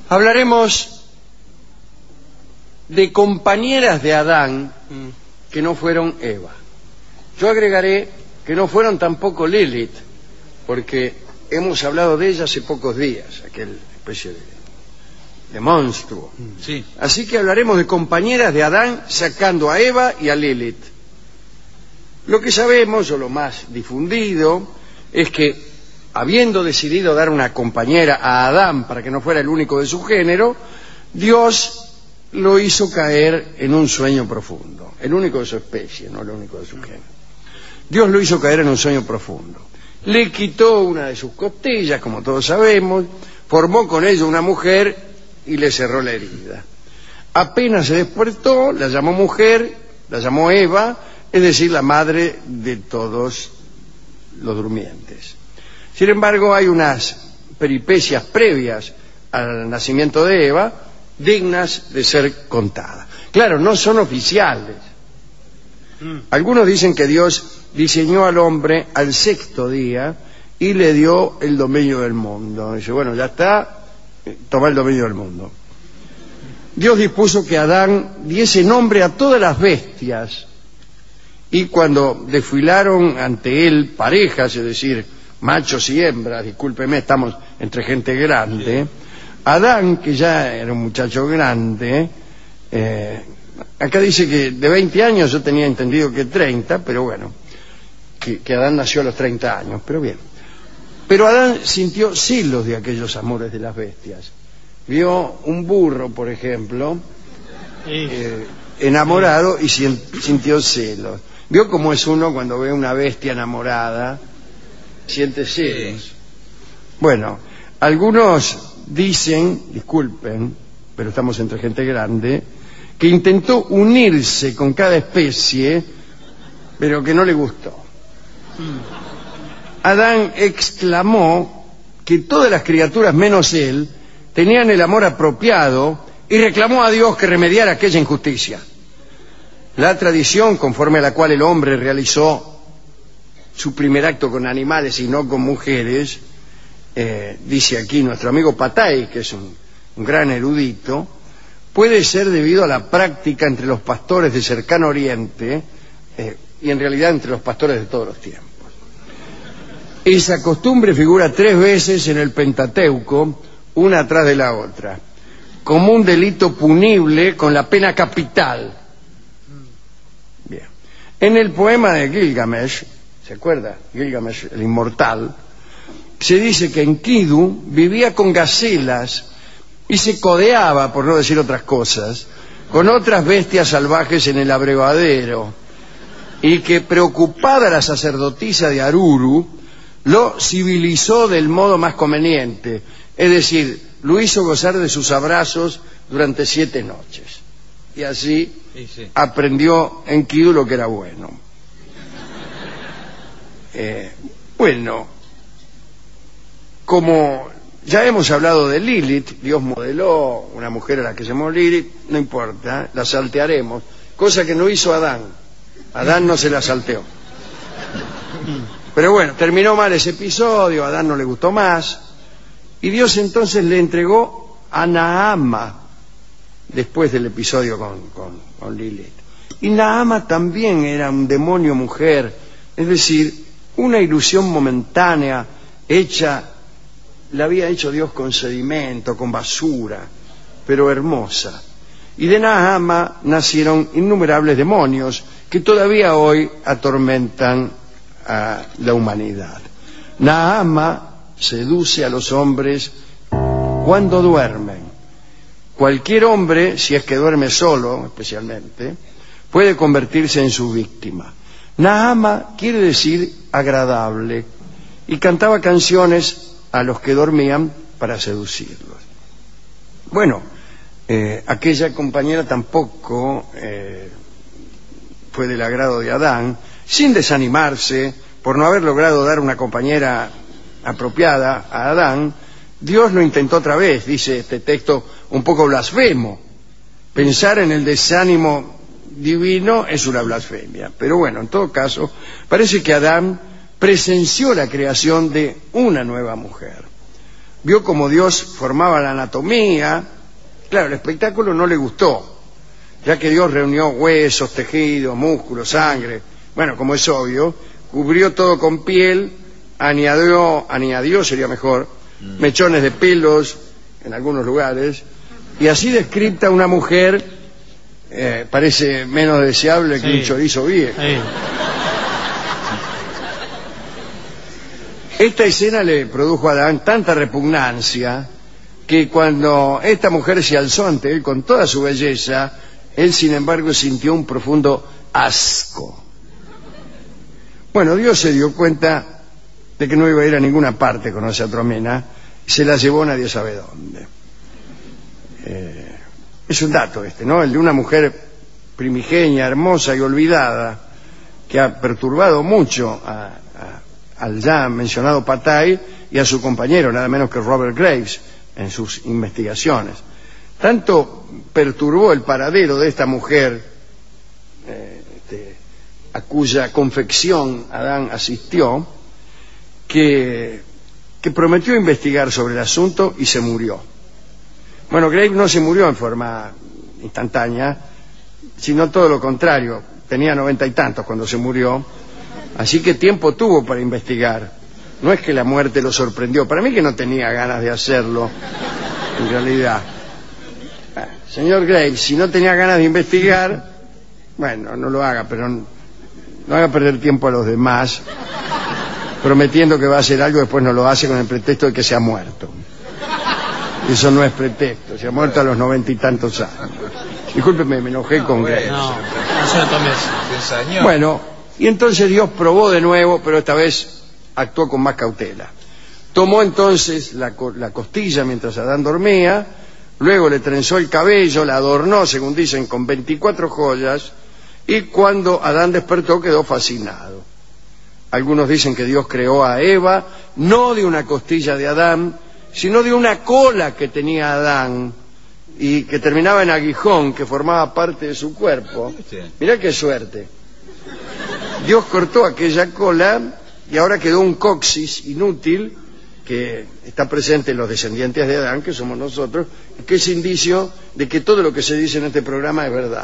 Hablaremos de compañeras de Adán que no fueron Eva. Yo agregaré que no fueron tampoco Lilith, porque hemos hablado de ella hace pocos días, aquel especie de monstruo. Sí. Así que hablaremos de compañeras de Adán sacando a Eva y a Lilith. Lo que sabemos, o lo más difundido, es que habiendo decidido dar una compañera a Adán para que no fuera el único de su género, Dios lo hizo caer en un sueño profundo. El único de su especie, no el único de su género. Dios lo hizo caer en un sueño profundo. Le quitó una de sus costillas, como todos sabemos, formó con ello una mujer y le cerró la herida. Apenas se despertó, la llamó mujer, la llamó Eva, es decir, la madre de todos los durmientes. Sin embargo, hay unas peripecias previas al nacimiento de Eva dignas de ser contadas. Claro, no son oficiales. Algunos dicen que Dios diseñó al hombre al sexto día y le dio el dominio del mundo. Dice, bueno, ya está, toma el dominio del mundo. Dios dispuso que Adán diese nombre a todas las bestias, y cuando desfilaron ante él parejas, es decir, machos y hembras, discúlpeme, estamos entre gente grande, Adán, que ya era un muchacho grande, acá dice que de 20 años, yo tenía entendido que 30, pero bueno, que Adán nació a los 30 años, pero bien. Pero Adán sintió celos de aquellos amores de las bestias. Vio un burro, por ejemplo, enamorado y sintió celos. Vio cómo es uno cuando ve una bestia enamorada, siente celos. Bueno, algunos dicen, disculpen, pero estamos entre gente grande, que intentó unirse con cada especie, pero que no le gustó. Adán exclamó que todas las criaturas menos él tenían el amor apropiado y reclamó a Dios que remediara aquella injusticia. La tradición conforme a la cual el hombre realizó su primer acto con animales y no con mujeres, dice aquí nuestro amigo Patay, que es un gran erudito, puede ser debido a la práctica entre los pastores de cercano oriente y en realidad entre los pastores de todos los tiempos. Esa costumbre figura 3 veces en el Pentateuco, una atrás de la otra, como un delito punible con la pena capital. Bien. En el poema de Gilgamesh, ¿se acuerda? Gilgamesh, el inmortal, se dice que Enkidu vivía con gacelas y se codeaba, por no decir otras cosas, con otras bestias salvajes en el abrevadero, y que preocupada la sacerdotisa de Aruru, lo civilizó del modo más conveniente, es decir, lo hizo gozar de sus abrazos durante 7 noches. Y así aprendió Enkidu lo que era bueno. Bueno, como ya hemos hablado de Lilith, Dios modeló una mujer a la que se llamó Lilith, no importa, la saltearemos, cosa que no hizo Adán. Adán no se la salteó. Pero bueno, terminó mal ese episodio, a Adán no le gustó más, y Dios entonces le entregó a Naama, después del episodio con Lilith. Y Naama también era un demonio mujer, es decir, una ilusión momentánea la había hecho Dios con sedimento, con basura, pero hermosa. Y de Naama nacieron innumerables demonios que todavía hoy atormentan a la humanidad. Naama seduce a los hombres cuando duermen. Cualquier hombre, si es que duerme solo especialmente, puede convertirse en su víctima. Naama quiere decir agradable, y cantaba canciones a los que dormían para seducirlos. Bueno, aquella compañera tampoco fue del agrado de Adán. Sin desanimarse por no haber logrado dar una compañera apropiada a Adán, Dios lo intentó otra vez, dice este texto un poco blasfemo. Pensar en el desánimo divino es una blasfemia. Pero bueno, en todo caso, parece que Adán presenció la creación de una nueva mujer. vio cómo Dios formaba la anatomía. Claro, el espectáculo no le gustó, ya que Dios reunió huesos, tejidos, músculos, sangre. Bueno, como es obvio, cubrió todo con piel, añadió sería mejor, mechones de pelos en algunos lugares, y así descripta una mujer parece menos deseable que un chorizo viejo. Esta escena le produjo a Adán tanta repugnancia que cuando esta mujer se alzó ante él con toda su belleza, él sin embargo sintió un profundo asco. Bueno, Dios se dio cuenta de que no iba a ir a ninguna parte con esa tromena y se la llevó nadie sabe dónde. Es un dato este, ¿no? El de una mujer primigenia, hermosa y olvidada, que ha perturbado mucho al ya mencionado Patay y a su compañero, nada menos que Robert Graves, en sus investigaciones. Tanto perturbó el paradero de esta mujer, a cuya confección Adán asistió, que prometió investigar sobre el asunto y se murió. Bueno, Graves no se murió en forma instantánea, sino todo lo contrario. Tenía 90 y tantos cuando se murió, así que tiempo tuvo para investigar. No es que la muerte lo sorprendió, para mí que no tenía ganas de hacerlo, en realidad. Señor Graves, si no tenía ganas de investigar, bueno, no lo haga, pero no haga perder tiempo a los demás, prometiendo que va a hacer algo, después no lo hace con el pretexto de que se ha muerto. Eso no es pretexto, se ha muerto a los 90 y tantos años. Discúlpeme, me enojé con Graves. No se lo tomes. Bueno, y entonces Dios probó de nuevo, pero esta vez actuó con más cautela. Tomó entonces la costilla mientras Adán dormía, luego le trenzó el cabello, la adornó, según dicen, con 24 joyas, y cuando Adán despertó quedó fascinado. Algunos dicen que Dios creó a Eva, no de una costilla de Adán, sino de una cola que tenía Adán y que terminaba en aguijón, que formaba parte de su cuerpo. Mirá qué suerte. Dios cortó aquella cola y ahora quedó un coxis inútil que está presente en los descendientes de Adán, que somos nosotros, y que es indicio de que todo lo que se dice en este programa es verdad.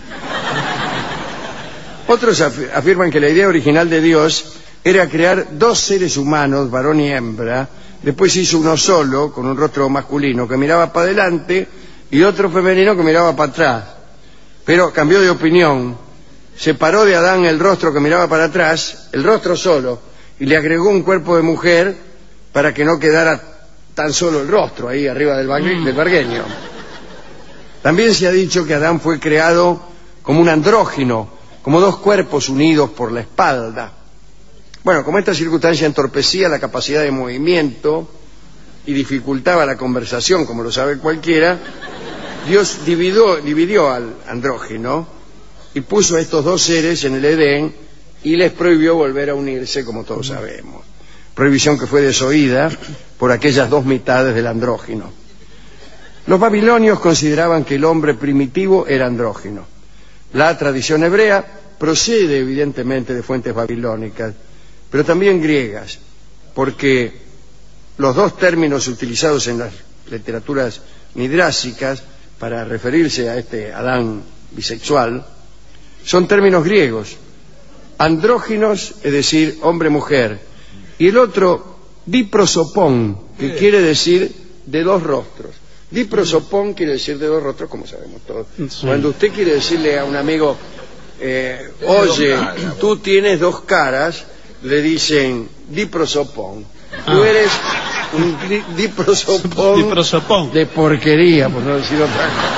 Otros afirman que la idea original de Dios era crear dos seres humanos, varón y hembra. Después hizo uno solo, con un rostro masculino que miraba para adelante y otro femenino que miraba para atrás. Pero cambió de opinión. Separó de Adán el rostro que miraba para atrás, el rostro solo, y le agregó un cuerpo de mujer para que no quedara tan solo el rostro ahí arriba del vargueño. También se ha dicho que Adán fue creado como un andrógino, como dos cuerpos unidos por la espalda. Bueno, como esta circunstancia entorpecía la capacidad de movimiento y dificultaba la conversación, como lo sabe cualquiera, Dios dividió al andrógino y puso a estos dos seres en el Edén y les prohibió volver a unirse, como todos sabemos. Prohibición que fue desoída por aquellas dos mitades del andrógino. Los babilonios consideraban que el hombre primitivo era andrógino. La tradición hebrea procede evidentemente de fuentes babilónicas, pero también griegas, porque los dos términos utilizados en las literaturas midrásicas para referirse a este Adán bisexual son términos griegos. Andróginos, es decir, hombre-mujer, y el otro, diprosopón, que quiere decir de dos rostros. Diprosopón quiere decir de dos rostros, como sabemos todos. Sí. Cuando usted quiere decirle a un amigo, oye, tú tienes dos caras, le dicen diprosopón. Tú eres un diprosopón de porquería, por no decir otra cosa.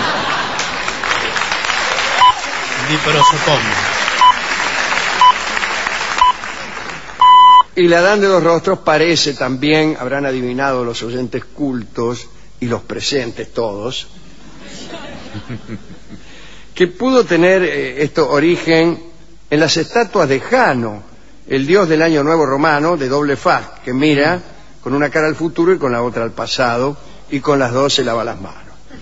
Diprosopón. Y la Adán de los rostros parece también, habrán adivinado los oyentes cultos y los presentes todos, que pudo tener esto origen en las estatuas de Jano, el dios del año nuevo romano de doble faz, que mira con una cara al futuro y con la otra al pasado, y con las dos se lava las manos.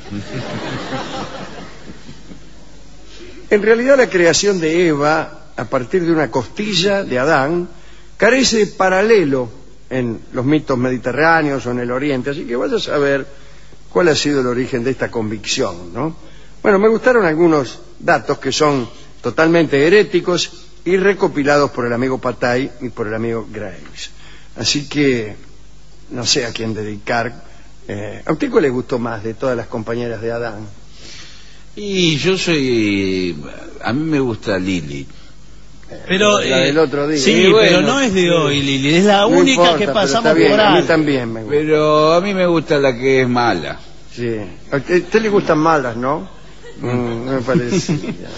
En realidad la creación de Eva a partir de una costilla de Adán carece de paralelo en los mitos mediterráneos o en el Oriente, así que vaya a saber cuál ha sido el origen de esta convicción, ¿no? Bueno, me gustaron algunos datos que son totalmente heréticos y recopilados por el amigo Patay y por el amigo Graves. Así que no sé a quién dedicar. ¿A usted cuál le gustó más de todas las compañeras de Adán? Y a mí me gusta Lili. Pero, la del otro día. Sí, bueno, pero no es de hoy, Lili. Es la No única importa, que pero pasamos está bien, por a mí alto. también me gusta. Pero a mí me gusta la que es mala. Sí. A usted le gustan malas, ¿no? No me parece.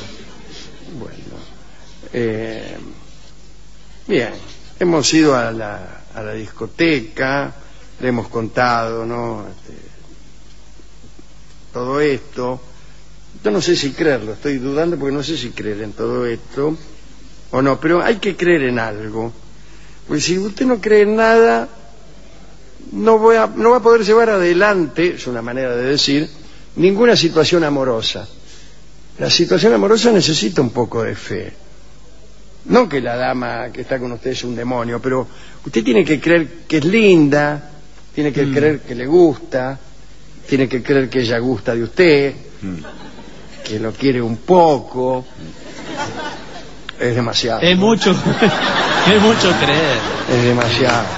Bueno. Bien. Hemos ido a la discoteca, le hemos contado, ¿no? Todo esto. Yo no sé si creerlo, estoy dudando porque no sé si creer en todo esto o no, pero hay que creer en algo. Porque si usted no cree en nada, no va a poder llevar adelante, es una manera de decir, ninguna situación amorosa. La situación amorosa necesita un poco de fe. No que la dama que está con usted es un demonio, pero usted tiene que creer que es linda, tiene que creer que le gusta, tiene que creer que ella gusta de usted, que lo quiere un poco. Es demasiado. Es mucho, es mucho creer. Es demasiado.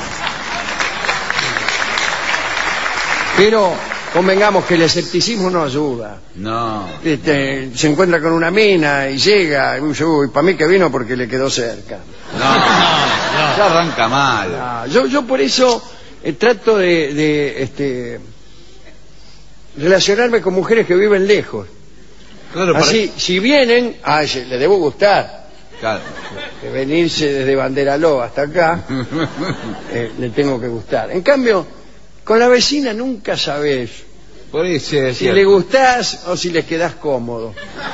Pero convengamos que el escepticismo no ayuda. No. Se encuentra con una mina y llega y dice, uy, para mí que vino porque le quedó cerca. No. Ya arranca mal. Ah, yo por eso trato de relacionarme con mujeres que viven lejos. Claro, Así, si vienen, le debo gustar. Claro. Que venirse desde Banderaló hasta acá, le tengo que gustar. En cambio, con la vecina nunca sabés Por eso es si cierto. le gustás o si les quedás cómodo.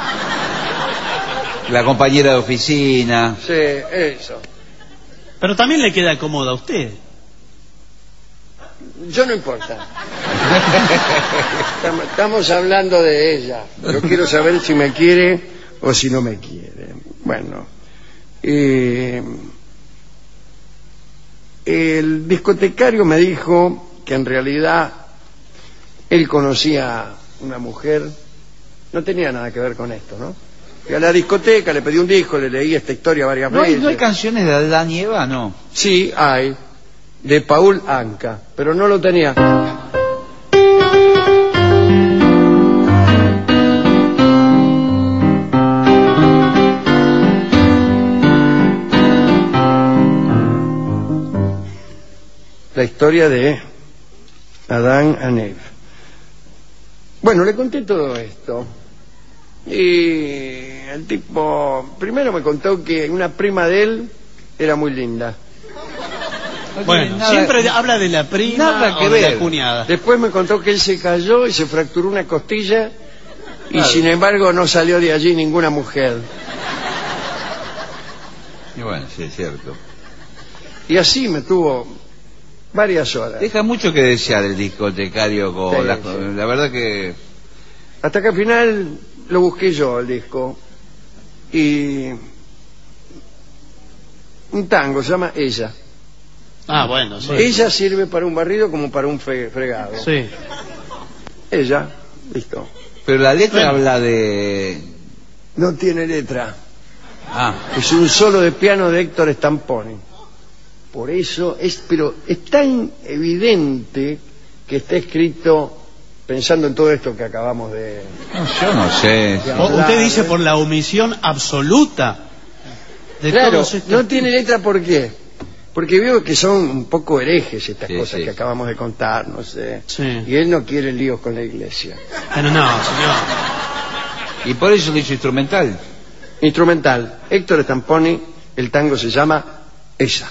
La compañera de oficina. Sí, eso. Pero también le queda cómoda a usted. Yo no importa. Estamos hablando de ella. Yo quiero saber si me quiere o si no me quiere. Bueno, el discotecario me dijo que en realidad él conocía una mujer, no tenía nada que ver con esto, ¿no? Fui a la discoteca, le pedí un disco, le leí esta historia varias veces. ¿No hay canciones de Adán y Eva? No. Sí, hay, de Paul Anka, pero no lo tenía. La historia de Adán y Eva. Bueno, le conté todo esto. Y el tipo, primero me contó que una prima de él era muy linda. Bueno, siempre habla de la prima nada que o de ver. la cuñada. Después me contó que él se cayó y se fracturó una costilla y Claro. sin embargo no salió de allí ninguna mujer. Y bueno, sí, es cierto. Y así me tuvo varias horas. Deja mucho que desear el discotecario con Sí, la, sí. la verdad que... Hasta que al final lo busqué yo, el disco. Y un tango, se llama Ella. Ah, bueno, sí. Ella sirve para un barrido como para un fregado. Sí. Ella, listo. Pero la letra Bueno. habla de... No tiene letra. Ah, Es un solo de piano de Héctor Stamponi. Por eso pero es tan evidente que está escrito pensando en todo esto que acabamos de... yo no sé. Usted dice por la omisión absoluta de Claro, todos estos... no tiene letra, ¿por qué? Porque veo que son un poco herejes estas Sí, cosas sí. que acabamos de contar, no sé. Sí. Y él no quiere líos con la iglesia. Pero no, señor. Y por eso lo hizo instrumental. Instrumental, Héctor Stamponi, el tango se llama Ella.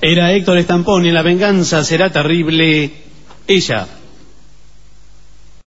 Era Héctor Stamponi, la venganza será terrible. Ella.